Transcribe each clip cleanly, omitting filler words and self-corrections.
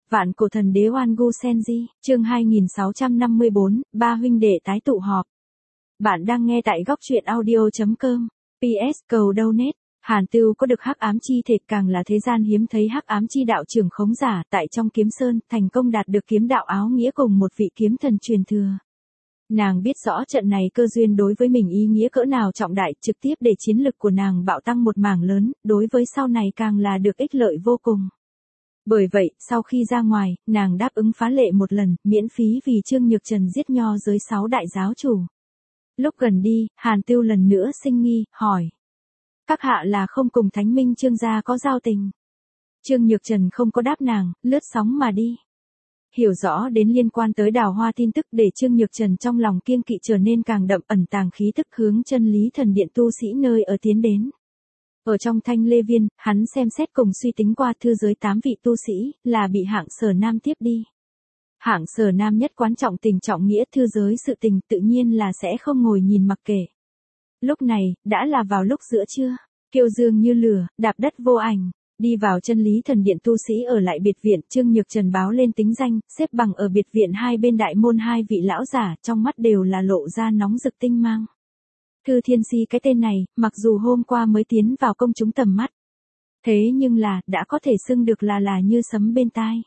Vạn cổ thần đế Oan Gu Senji, chương 2654, ba huynh đệ tái tụ họp. Bạn đang nghe tại góc truyện audio.com. PS cầu donate. Hàn Tưu có được hắc ám chi thể, càng là thế gian hiếm thấy hắc ám chi đạo trưởng khống giả, tại trong Kiếm Sơn, thành công đạt được kiếm đạo áo nghĩa cùng một vị kiếm thần truyền thừa. Nàng biết rõ trận này cơ duyên đối với mình ý nghĩa cỡ nào trọng đại, trực tiếp để chiến lực của nàng bạo tăng một mảng lớn, đối với sau này càng là được ích lợi vô cùng. Bởi vậy, sau khi ra ngoài, nàng đáp ứng phá lệ một lần, miễn phí vì Trương Nhược Trần giết nho giới 6 đại giáo chủ. Lúc gần đi, Hàn Tưu lần nữa sinh nghi, hỏi. Các hạ là không cùng Thánh Minh Trương gia có giao tình? Trương Nhược Trần không có đáp nàng, lướt sóng mà đi. Hiểu rõ đến liên quan tới Đào Hoa tin tức để Trương Nhược Trần trong lòng kiêng kỵ trở nên càng đậm, ẩn tàng khí tức hướng Chân Lý Thần Điện tu sĩ nơi ở tiến đến. Ở trong Thanh Lê Viên, hắn xem xét cùng suy tính qua thư giới 8 vị tu sĩ, là bị Hạng Sở Nam tiếp đi. Hạng Sở Nam nhất quán trọng tình trọng nghĩa thư giới sự tình, tự nhiên là sẽ không ngồi nhìn mặc kệ. Lúc này, đã là vào lúc giữa trưa, kiêu dương như lửa, đạp đất vô ảnh, đi vào Chân Lý Thần Điện tu sĩ ở lại biệt viện. Trương Nhược Trần báo lên tính danh, xếp bằng ở biệt viện hai bên đại môn hai vị lão giả, trong mắt đều là lộ ra nóng rực tinh mang. Thư Thiên Si cái tên này, mặc dù hôm qua mới tiến vào công chúng tầm mắt, thế nhưng là, đã có thể xưng được là như sấm bên tai.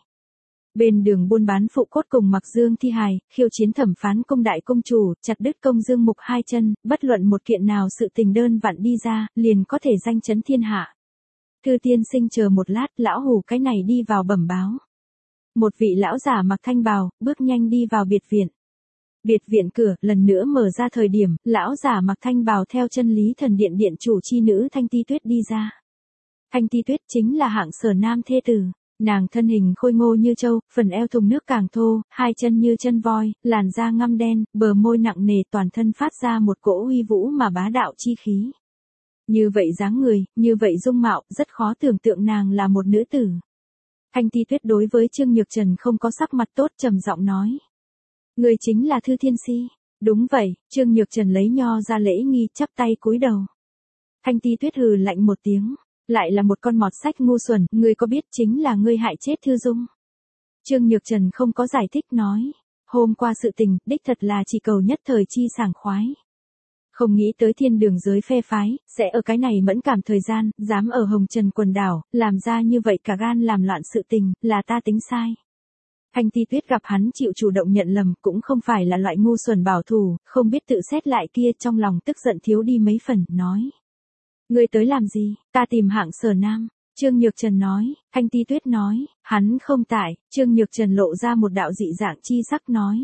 Bên đường buôn bán phụ cốt cùng Mặc Dương thi hài, khiêu chiến thẩm phán công đại công chủ, chặt đứt công Dương Mục hai chân, bất luận một kiện nào sự tình đơn vặn đi ra, liền có thể danh chấn thiên hạ. Thư tiên sinh chờ một lát, lão hủ cái này đi vào bẩm báo. Một vị lão giả mặc thanh bào, bước nhanh đi vào biệt viện. Biệt viện cửa lần nữa mở ra thời điểm, lão giả mặc thanh bào theo Chân Lý Thần Điện điện chủ chi nữ Thanh Ti Tuyết đi ra. Thanh Ti Tuyết chính là Hạng Sở Nam thê tử. Nàng thân hình khôi ngô như trâu, phần eo thùng nước càng thô, hai chân như chân voi, làn da ngăm đen, bờ môi nặng nề, toàn thân phát ra một cỗ uy vũ mà bá đạo chi khí. Như vậy dáng người, như vậy dung mạo, rất khó tưởng tượng nàng là một nữ tử. Thanh Ti Tuyết đối với Trương Nhược Trần không có sắc mặt tốt, trầm giọng nói. Người chính là Thư Thiên Si. Đúng vậy, Trương Nhược Trần lấy nho ra lễ nghi, chắp tay cúi đầu. Thanh Ti Tuyết hừ lạnh một tiếng. Lại là một con mọt sách ngu xuẩn, ngươi có biết chính là ngươi hại chết Thư Dung. Trương Nhược Trần không có giải thích nói. Hôm qua sự tình, đích thật là chỉ cầu nhất thời chi sảng khoái. Không nghĩ tới thiên đường giới phe phái, sẽ ở cái này mẫn cảm thời gian, dám ở Hồng Trần quần đảo, làm ra như vậy cả gan làm loạn sự tình, là ta tính sai. Thanh Ti Tuyết gặp hắn chịu chủ động nhận lầm, cũng không phải là loại ngu xuẩn bảo thủ, không biết tự xét lại kia, trong lòng tức giận thiếu đi mấy phần, nói. Ngươi tới làm gì? Ta tìm Hạng Sở Nam. Trương Nhược Trần nói. Thanh Ti Tuyết nói. Hắn không tại. Trương Nhược Trần lộ ra một đạo dị dạng chi sắc nói.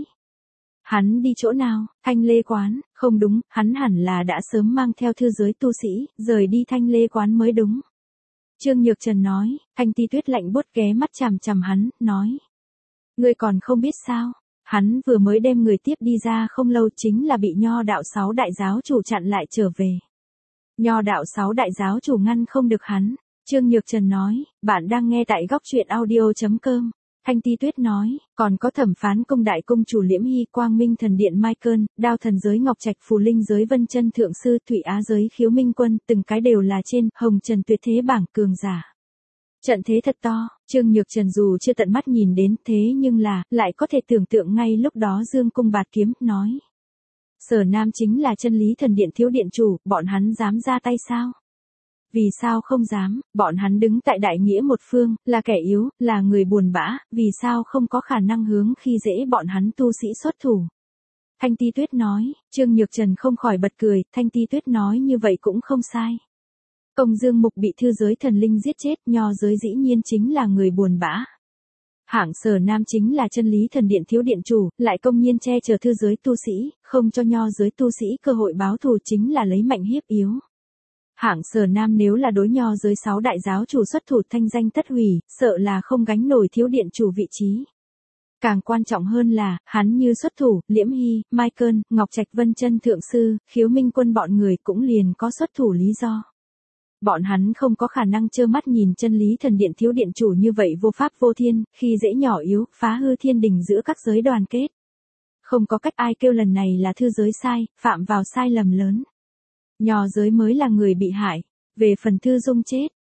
Hắn đi chỗ nào? Thanh Lê Quán. Không đúng, hắn hẳn là đã sớm mang theo thư giới tu sĩ, rời đi Thanh Lê Quán mới đúng. Trương Nhược Trần nói. Thanh Ti Tuyết lạnh buốt ghé mắt chằm chằm hắn, nói. Ngươi còn không biết sao? Hắn vừa mới đem người tiếp đi ra không lâu, chính là bị nho đạo 6 đại giáo chủ chặn lại trở về. Nho đạo 6 đại giáo chủ ngăn không được hắn. Trương Nhược Trần nói, bạn đang nghe tại góc truyện audio.com. Thanh Ti Tuyết nói, còn có thẩm phán công đại công chủ Liễm Hy, Quang Minh Thần Điện Michael, Đao Thần Giới Ngọc Trạch, Phù Linh Giới Vân Chân Thượng Sư, Thủy Á Giới Khiếu Minh Quân, từng cái đều là trên Hồng Trần tuyệt thế bảng cường giả. Trận thế thật to, Trương Nhược Trần dù chưa tận mắt nhìn đến, thế nhưng là, lại có thể tưởng tượng ngay lúc đó Dương Cung Bạt Kiếm, nói. Sở Nam chính là Chân Lý Thần Điện thiếu điện chủ, bọn hắn dám ra tay sao? Vì sao không dám, bọn hắn đứng tại đại nghĩa một phương, là kẻ yếu, là người buồn bã, vì sao không có khả năng hướng khi dễ bọn hắn tu sĩ xuất thủ? Thanh Ti Tuyết nói. Trương Nhược Trần không khỏi bật cười, Thanh Ti Tuyết nói như vậy cũng không sai. Công Dương Mục bị thư giới thần linh giết chết, nho giới dĩ nhiên chính là người buồn bã. Hạng Sở Nam chính là Chân Lý Thần Điện thiếu điện chủ, lại công nhiên che chở thư giới tu sĩ, không cho nho giới tu sĩ cơ hội báo thù, chính là lấy mạnh hiếp yếu. Hạng Sở Nam nếu là đối nho giới 6 đại giáo chủ xuất thủ, thanh danh tất hủy, sợ là không gánh nổi thiếu điện chủ vị trí. Càng quan trọng hơn là, hắn như xuất thủ, Liễm Hy, Michael, Ngọc Trạch Vân Chân Thượng Sư, Khiếu Minh Quân bọn người cũng liền có xuất thủ lý do. Bọn hắn không có khả năng trơ mắt nhìn Chân Lý Thần Điện thiếu điện chủ như vậy vô pháp vô thiên, khi dễ nhỏ yếu, phá hư thiên đình giữa các giới đoàn kết. Không có cách ai kêu lần này là thư giới sai, phạm vào sai lầm lớn. Nho giới mới là người bị hại. Về phần Thư Dung chết,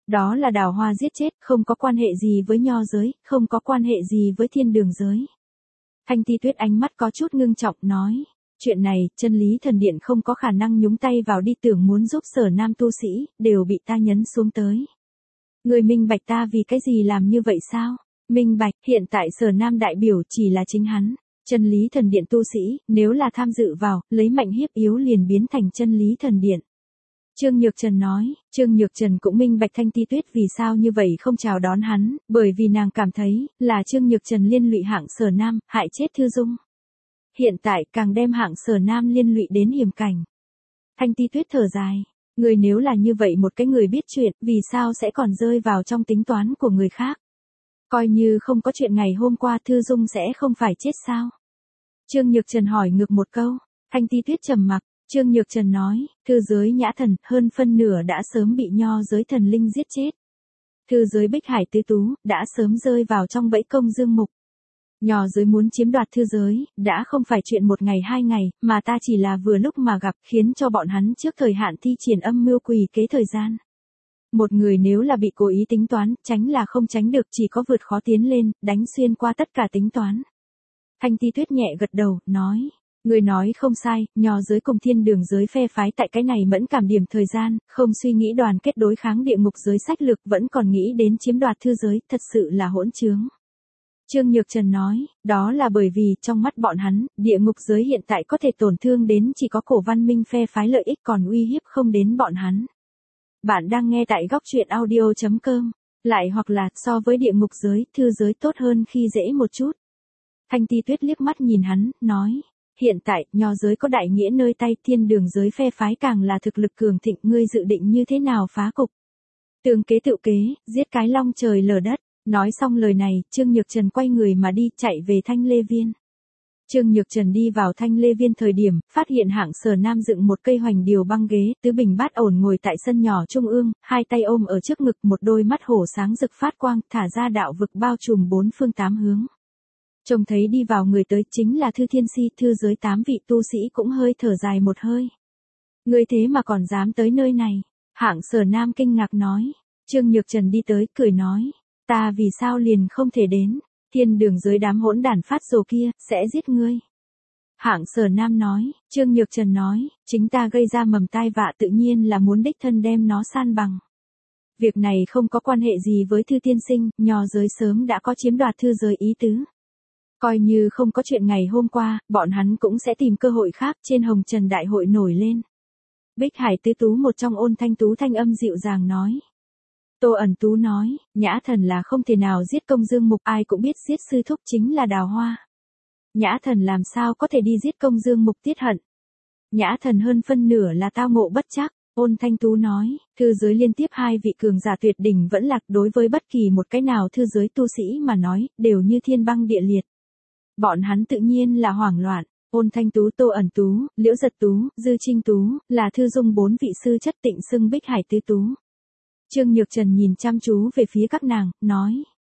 Đó là đào hoa giết chết, không có quan hệ gì với nho giới, không có quan hệ gì với thiên đường giới. Thanh Ti Tuyết ánh mắt có chút ngưng trọng nói. Chuyện này, chân lý thần điện không có khả năng nhúng tay vào đi, tưởng muốn giúp Sở Nam tu sĩ, đều bị ta nhấn xuống tới. Người minh bạch ta vì cái gì làm như vậy sao? Minh bạch, hiện tại Sở Nam đại biểu chỉ là chính hắn. Chân lý thần điện tu sĩ, nếu là tham dự vào, lấy mạnh hiếp yếu liền biến thành chân lý thần điện. Trương Nhược Trần nói, Trương Nhược Trần cũng minh bạch Thanh Ti Tuyết vì sao như vậy không chào đón hắn, bởi vì nàng cảm thấy, là Trương Nhược Trần liên lụy hạng Sở Nam, hại chết Thư Dung. Hiện tại càng đem hạng Sở Nam liên lụy đến hiểm cảnh. Thanh Ti Tuyết thở dài, người nếu là như vậy một cái người biết chuyện, vì sao sẽ còn rơi vào trong tính toán của người khác? Coi như không có chuyện ngày hôm qua Thư Dung sẽ không phải chết sao? Trương Nhược Trần hỏi ngược một câu, Thanh Ti Tuyết trầm mặc. Trương Nhược Trần nói, thư giới nhã thần, hơn phân nửa đã sớm bị nho giới thần linh giết chết. Thư giới Bích Hải Tứ Tú, đã sớm rơi vào trong bẫy Công Dương Mục. Nho giới muốn chiếm đoạt thư giới, đã không phải chuyện một ngày hai ngày, mà ta chỉ là vừa lúc mà gặp, khiến cho bọn hắn trước thời hạn thi triển âm mưu quỷ kế thời gian. Một người nếu là bị cố ý tính toán, tránh là không tránh được, chỉ có vượt khó tiến lên, đánh xuyên qua tất cả tính toán. Thanh Ti Tuyết nhẹ gật đầu, nói. Người nói không sai, nho giới cùng thiên đường giới phe phái tại cái này mẫn cảm điểm thời gian, không suy nghĩ đoàn kết đối kháng địa ngục giới sách lược, vẫn còn nghĩ đến chiếm đoạt thư giới, thật sự là hỗn trướng. Trương Nhược Trần nói, đó là bởi vì trong mắt bọn hắn, địa ngục giới hiện tại có thể tổn thương đến chỉ có cổ văn minh phe phái lợi ích, còn uy hiếp không đến bọn hắn. Bạn đang nghe tại góc truyện audio.com, lại hoặc là so với địa ngục giới, thư giới tốt hơn khi dễ một chút. Thanh Ti Tuyết liếc mắt nhìn hắn, nói. Hiện tại, nho giới có đại nghĩa nơi tay, thiên đường giới phe phái càng là thực lực cường thịnh, ngươi dự định như thế nào phá cục? Tường kế tự kế, giết cái long trời lở đất. Nói xong lời này, Trương Nhược Trần quay người mà đi, chạy về Thanh Lê Viên. Trương Nhược Trần đi vào Thanh Lê Viên thời điểm, phát hiện hạng Sở Nam dựng một cây hoành điều băng ghế, tứ bình bát ổn ngồi tại sân nhỏ trung ương, hai tay ôm ở trước ngực, một đôi mắt hổ sáng rực phát quang, thả ra đạo vực bao trùm bốn phương tám hướng. Trông thấy đi vào người tới chính là Thư Thiên Si, thư giới 8 vị tu sĩ cũng hơi thở dài một hơi. Người thế mà còn dám tới nơi này. Hạng Sở Nam kinh ngạc nói. Trương Nhược Trần đi tới, cười nói. Ta vì sao liền không thể đến, thiên đường giới đám hỗn đản phát rồ kia, sẽ giết ngươi. Hạng Sở Nam nói, Trương Nhược Trần nói, chính ta gây ra mầm tai vạ tự nhiên là muốn đích thân đem nó san bằng. Việc này không có quan hệ gì với Thư tiên sinh, nho giới sớm đã có chiếm đoạt thư giới ý tứ. Coi như không có chuyện ngày hôm qua, bọn hắn cũng sẽ tìm cơ hội khác, trên Hồng Trần Đại hội nổi lên. Bích Hải Tứ Tú một trong ôn thanh tú thanh âm dịu dàng nói. Tô Ẩn Tú nói, Nhã Thần là không thể nào giết Công Dương Mục, ai cũng biết giết sư thúc chính là Đào Hoa. Nhã Thần làm sao có thể đi giết Công Dương Mục tiết hận. Nhã Thần hơn phân nửa là tao ngộ bất trắc. Ôn Thanh Tú nói, thư giới liên tiếp hai vị cường giả tuyệt đỉnh vẫn lạc, đối với bất kỳ một cái nào thư giới tu sĩ mà nói, đều như thiên băng địa liệt. Bọn hắn tự nhiên là hoảng loạn. Ôn Thanh Tú, Tô Ẩn Tú, Liễu Giật Tú, Dư Trinh Tú, là Thư Dung bốn vị sư chất tịnh xưng Bích Hải Tứ Tú. Trương Nhược Trần nhìn chăm chú về phía các nàng, nói.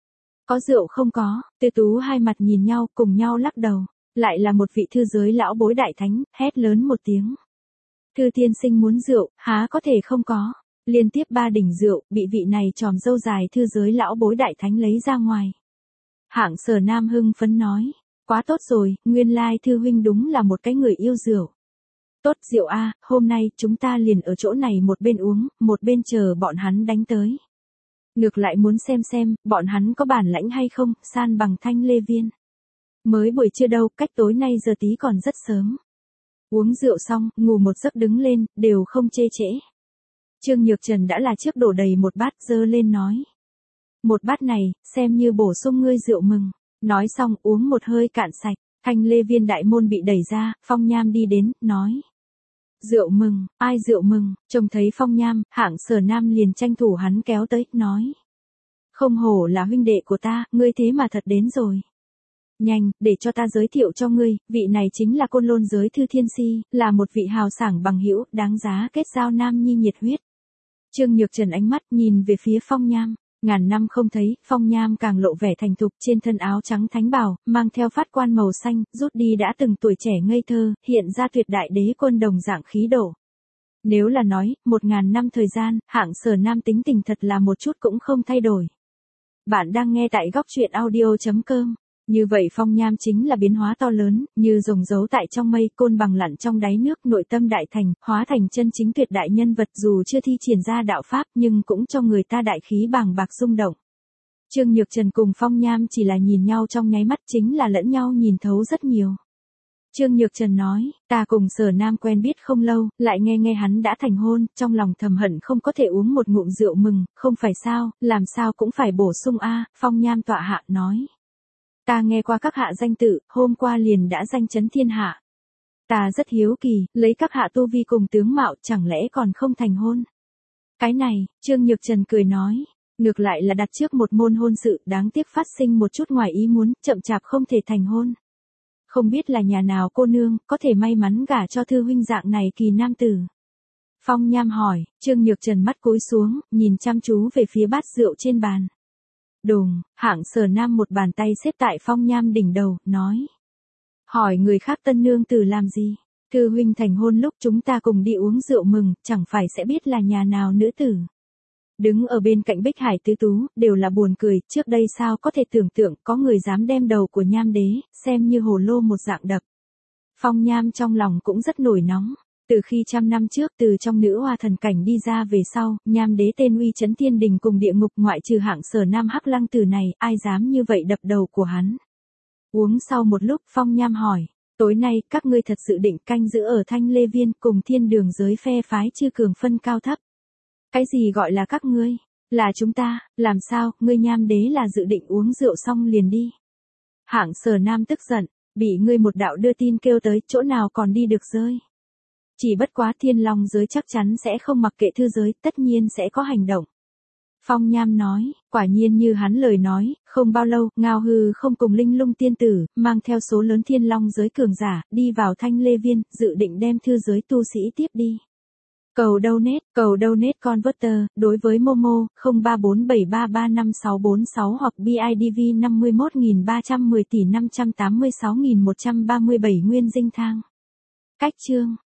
Có rượu không có, Tứ Tú hai mặt nhìn nhau, cùng nhau lắc đầu. Lại là một vị thư giới lão bối đại thánh, hét lớn một tiếng. Thư tiên sinh muốn rượu, há có thể không có. Liên tiếp 3 đỉnh rượu, bị vị này tròm râu dài thư giới lão bối đại thánh lấy ra ngoài. Hạng Sở Nam hưng phấn nói. Quá tốt rồi, nguyên lai Thư huynh đúng là một cái người yêu rượu. Tốt rượu a, hôm nay chúng ta liền ở chỗ này một bên uống, một bên chờ bọn hắn đánh tới. Ngược lại muốn xem, bọn hắn có bản lãnh hay không, san bằng Thanh Lê Viên. Mới buổi trưa đâu, cách tối nay giờ tí còn rất sớm. Uống rượu xong, ngủ một giấc đứng lên, đều không chê trễ. Trương Nhược Trần đã là trước đổ đầy một bát, dơ lên nói. Một bát này, xem như bổ sung ngươi rượu mừng. Nói xong uống một hơi cạn sạch, Thanh Lê Viên đại môn bị đẩy ra, Phong Nham đi đến, nói. Rượu mừng, ai rượu mừng, trông thấy Phong Nham, Hạng Sở Nam liền tranh thủ hắn kéo tới, nói. Không hổ là huynh đệ của ta, ngươi thế mà thật đến rồi. Nhanh, để cho ta giới thiệu cho ngươi, vị này chính là Côn Lôn giới Thư Thiên Si, là một vị hào sảng bằng hữu, đáng giá kết giao nam nhi nhiệt huyết. Trương Nhược Trần ánh mắt nhìn về phía Phong Nham. Ngàn năm không thấy, Phong Nham càng lộ vẻ thành thục, trên thân áo trắng thánh bào, mang theo phát quan màu xanh, rút đi đã từng tuổi trẻ ngây thơ, hiện ra tuyệt đại đế quân đồng dạng khí độ. Nếu là nói, 1000 năm thời gian, hạng Sở Nam tính tình thật là một chút cũng không thay đổi. Bạn đang nghe tại góc truyện audio.com. Như vậy Phong Nham chính là biến hóa to lớn, như rồng giấu tại trong mây, côn bằng lặn trong đáy nước, nội tâm đại thành, hóa thành chân chính tuyệt đại nhân vật, dù chưa thi triển ra đạo pháp nhưng cũng cho người ta đại khí bàng bạc rung động. Trương Nhược Trần cùng Phong Nham chỉ là nhìn nhau trong nháy mắt, chính là lẫn nhau nhìn thấu rất nhiều. Trương Nhược Trần nói, ta cùng Sở Nam quen biết không lâu, lại nghe hắn đã thành hôn, trong lòng thầm hận không có thể uống một ngụm rượu mừng, không phải sao, làm sao cũng phải bổ sung a. Phong Nham tọa hạ nói. Ta nghe qua các hạ danh tự, hôm qua liền đã danh chấn thiên hạ. Ta rất hiếu kỳ, lấy các hạ tu vi cùng tướng mạo chẳng lẽ còn không thành hôn. Cái này, Trương Nhược Trần cười nói. Ngược lại là đặt trước một môn hôn sự, đáng tiếc phát sinh một chút ngoài ý muốn, chậm chạp không thể thành hôn. Không biết là nhà nào cô nương, có thể may mắn gả cho thư huynh dạng này kỳ nam tử. Phong Nham hỏi, Trương Nhược Trần mắt cúi xuống, nhìn chăm chú về phía bát rượu trên bàn. Đùng, hạng Sở Nam một bàn tay xếp tại Phong Nham đỉnh đầu, nói. Hỏi người khác tân nương tử làm gì? Thư huynh thành hôn lúc chúng ta cùng đi uống rượu mừng, chẳng phải sẽ biết là nhà nào nữ tử. Đứng ở bên cạnh Bích Hải Tứ Tú, đều là buồn cười, trước đây sao có thể tưởng tượng có người dám đem đầu của Nham đế, xem như hồ lô một dạng đập. Phong Nham trong lòng cũng rất nổi nóng, từ khi 100 năm trước từ trong nữ hoa thần cảnh đi ra về sau, Nham đế tên uy chấn thiên đình cùng địa ngục ngoại trừ hạng Sở Nam hắc lăng tử này, ai dám như vậy đập đầu của hắn. Uống sau một lúc Phong Nham hỏi, tối nay các ngươi thật sự định canh giữ ở Thanh Lê Viên cùng thiên đường giới phe phái chư cường phân cao thấp. Cái gì gọi là các ngươi? Là chúng ta, làm sao, ngươi Nham đế là dự định uống rượu xong liền đi. Hạng Sở Nam tức giận, bị ngươi một đạo đưa tin kêu tới, chỗ nào còn đi được rơi. Chỉ bất quá Thiên Long giới chắc chắn sẽ không mặc kệ thư giới, tất nhiên sẽ có hành động. Phong Nham nói, quả nhiên như hắn lời nói, không bao lâu, Ngao Hư không cùng Linh Lung tiên tử, mang theo số lớn Thiên Long giới cường giả, đi vào Thanh Lê Viên, dự định đem thư giới tu sĩ tiếp đi. Cầu donate converter, đối với Momo, 0347335646 hoặc BIDV 51310 tỷ 586.137 nguyên dinh thang. Cách chương.